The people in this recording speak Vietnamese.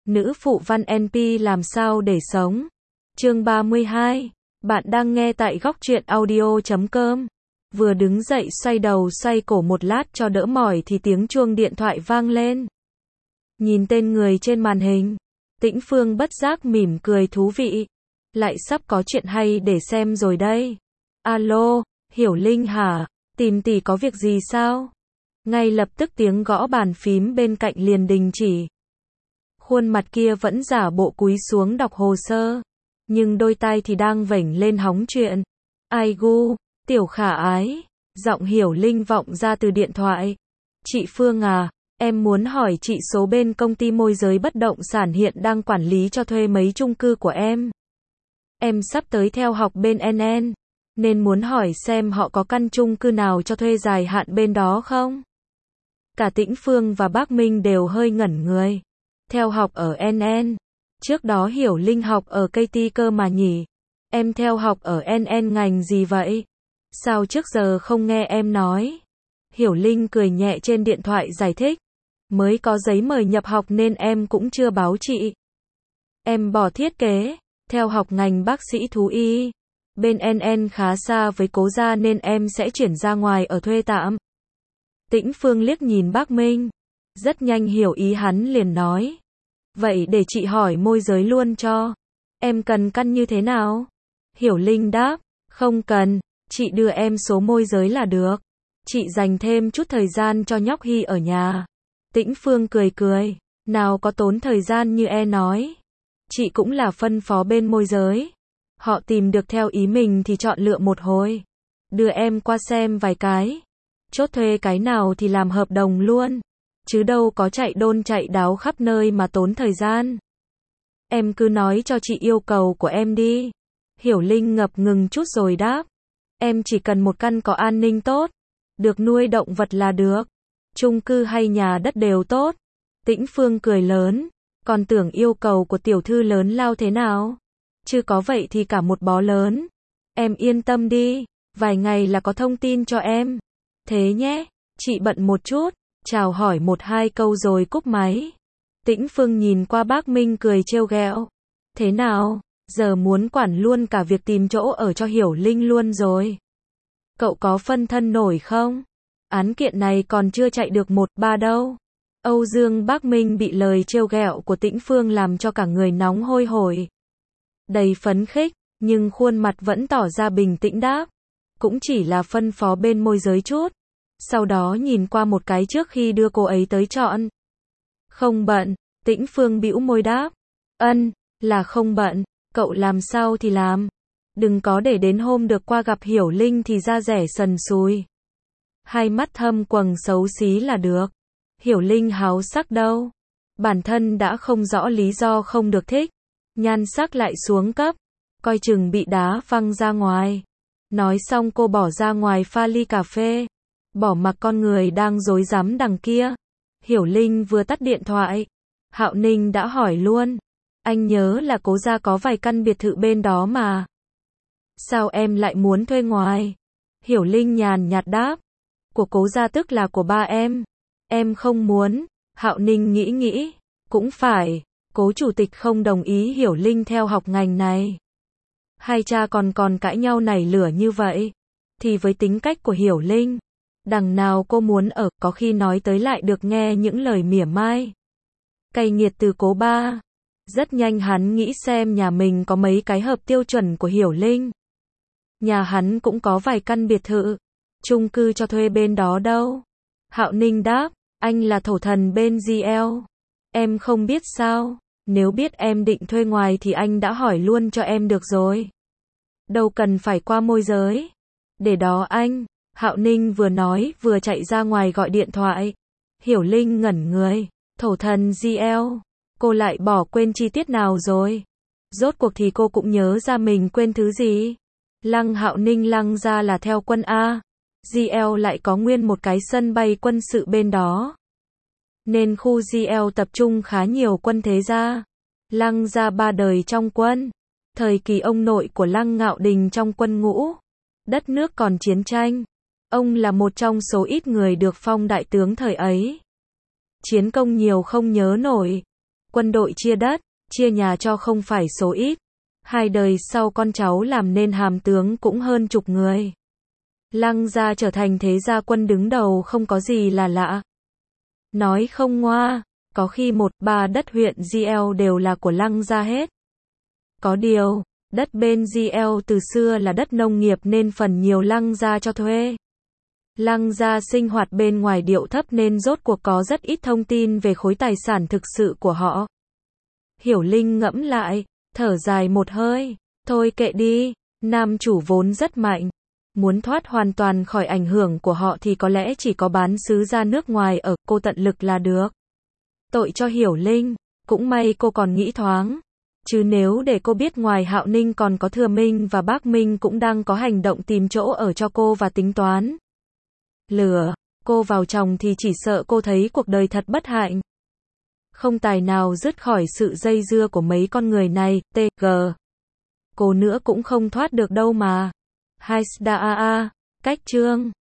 Nữ phụ văn NP làm sao để sống. Chương 32. Bạn đang nghe tại góc truyện audio.com. Vừa đứng dậy xoay đầu xoay cổ một lát cho đỡ mỏi thì tiếng chuông điện thoại vang lên. Nhìn tên người trên màn hình, Tĩnh Phương bất giác mỉm cười thú vị. Lại sắp có chuyện hay để xem rồi đây. Alo, Hiểu Linh hả? Tìm tỷ có việc gì sao? Ngay lập tức tiếng gõ bàn phím bên cạnh liền đình chỉ. Khuôn mặt kia vẫn giả bộ cúi xuống đọc hồ sơ, nhưng đôi tai thì đang vểnh lên hóng chuyện. Ai gu, tiểu khả ái, giọng Hiểu Linh vọng ra từ điện thoại. Chị Phương à, em muốn hỏi chị số bên công ty môi giới bất động sản hiện đang quản lý cho thuê mấy chung cư của em. Em sắp tới theo học bên NN, nên muốn hỏi xem họ có căn chung cư nào cho thuê dài hạn bên đó không? Cả Tĩnh Phương và bác Minh đều hơi ngẩn người. Theo học ở NN. Trước đó Hiểu Linh học ở KT cơ mà nhỉ? Em theo học ở NN ngành gì vậy? Sao trước giờ không nghe em nói? Hiểu Linh cười nhẹ trên điện thoại giải thích. Mới có giấy mời nhập học nên em cũng chưa báo chị. Em bỏ thiết kế, theo học ngành bác sĩ thú y. Bên NN khá xa với cố gia nên em sẽ chuyển ra ngoài ở thuê tạm. Tĩnh Phương liếc nhìn bác Minh. Rất nhanh hiểu ý hắn liền nói. Vậy để chị hỏi môi giới luôn cho. Em cần căn như thế nào? Hiểu Linh đáp. Không cần, chị đưa em số môi giới là được. Chị dành thêm chút thời gian cho nhóc Hy ở nhà. Tĩnh Phương cười cười. Nào có tốn thời gian như nói. Chị cũng là phân phó bên môi giới. Họ tìm được theo ý mình thì chọn lựa một hồi. Đưa em qua xem vài cái. Chốt thuê cái nào thì làm hợp đồng luôn. Chứ đâu có chạy đôn chạy đáo khắp nơi mà tốn thời gian. Em cứ nói cho chị yêu cầu của em đi. Hiểu Linh ngập ngừng chút rồi đáp. Em chỉ cần một căn có an ninh tốt. Được nuôi động vật là được. Chung cư hay nhà đất đều tốt. Tĩnh Phương cười lớn. Còn tưởng yêu cầu của tiểu thư lớn lao thế nào? Chứ có vậy thì cả một bó lớn. Em yên tâm đi. Vài ngày là có thông tin cho em. Thế nhé. Chị bận một chút. Chào hỏi một hai câu rồi cúp máy. Tĩnh Phương nhìn qua bác Minh cười trêu ghẹo. Thế nào, giờ muốn quản luôn cả việc tìm chỗ ở cho Hiểu Linh luôn rồi. Cậu có phân thân nổi không? Án kiện này còn chưa chạy được 1-3 đâu. Âu Dương bác Minh bị lời trêu ghẹo của Tĩnh Phương làm cho cả người nóng hôi hổi. Đầy phấn khích, nhưng khuôn mặt vẫn tỏ ra bình tĩnh đáp. Cũng chỉ là phân phó bên môi giới chút. Sau đó nhìn qua một cái trước khi đưa cô ấy tới chọn. Không bận, Tĩnh Phương bĩu môi đáp. Là không bận, cậu làm sao thì làm. Đừng có để đến hôm được qua gặp Hiểu Linh thì ra rẻ sần sùi. Hai mắt thâm quầng xấu xí là được. Hiểu Linh háo sắc đâu. Bản thân đã không rõ lý do không được thích. Nhan sắc lại xuống cấp. Coi chừng bị đá văng ra ngoài. Nói xong cô bỏ ra ngoài pha ly cà phê. Bỏ mặc con người đang rối rắm đằng kia. Hiểu Linh vừa tắt điện thoại. Hạo Ninh đã hỏi luôn. Anh nhớ là cố gia có vài căn biệt thự bên đó mà. Sao em lại muốn thuê ngoài? Hiểu Linh nhàn nhạt đáp. Của cố gia tức là của ba em. Em không muốn. Hạo Ninh nghĩ. Cũng phải. Cố chủ tịch không đồng ý Hiểu Linh theo học ngành này. Hai cha còn cãi nhau nảy lửa như vậy. Thì với tính cách của Hiểu Linh. Đằng nào cô muốn ở, có khi nói tới lại được nghe những lời mỉa mai. Cay nghiệt từ cố ba. Rất nhanh hắn nghĩ xem nhà mình có mấy cái hợp tiêu chuẩn của Hiểu Linh. Nhà hắn cũng có vài căn biệt thự. Chung cư cho thuê bên đó đâu. Hạo Ninh đáp, anh là thổ thần bên GL. Em không biết sao, nếu biết em định thuê ngoài thì anh đã hỏi luôn cho em được rồi. Đâu cần phải qua môi giới. Để đó anh. Hạo Ninh vừa nói vừa chạy ra ngoài gọi điện thoại. Hiểu Linh ngẩn người. Thổ thần GL. Cô lại bỏ quên chi tiết nào rồi? Rốt cuộc thì cô cũng nhớ ra mình quên thứ gì? Lăng Hạo Ninh lăng ra là theo quân A. GL lại có nguyên một cái sân bay quân sự bên đó. Nên khu GL tập trung khá nhiều quân thế gia. Lăng gia 3 đời trong quân. Thời kỳ ông nội của Lăng Ngạo Đình trong quân ngũ. Đất nước còn chiến tranh. Ông là một trong số ít người được phong đại tướng thời ấy. Chiến công nhiều không nhớ nổi. Quân đội chia đất, chia nhà cho không phải số ít. 2 đời sau con cháu làm nên hàm tướng cũng hơn chục người. Lăng gia trở thành thế gia quân đứng đầu không có gì là lạ. Nói không ngoa, có khi 1/3 đất huyện GL đều là của Lăng gia hết. Có điều, đất bên GL từ xưa là đất nông nghiệp nên phần nhiều Lăng gia cho thuê. Lăng gia sinh hoạt bên ngoài điệu thấp nên rốt cuộc có rất ít thông tin về khối tài sản thực sự của họ. Hiểu Linh ngẫm lại, thở dài một hơi, thôi kệ đi, nam chủ vốn rất mạnh. Muốn thoát hoàn toàn khỏi ảnh hưởng của họ thì có lẽ chỉ có bán xứ ra nước ngoài ở, cô tận lực là được. Tội cho Hiểu Linh, cũng may cô còn nghĩ thoáng. Chứ nếu để cô biết ngoài Hạo Ninh còn có Thừa Minh và Bác Minh cũng đang có hành động tìm chỗ ở cho cô và tính toán lừa cô vào chồng thì chỉ sợ cô thấy cuộc đời thật bất hạnh. Không tài nào dứt khỏi sự dây dưa của mấy con người này, TG. Cô nữa cũng không thoát được đâu mà. Cách chương